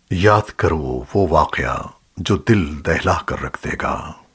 याद करो वो वाकया जो दिल दहला कर रख देगा।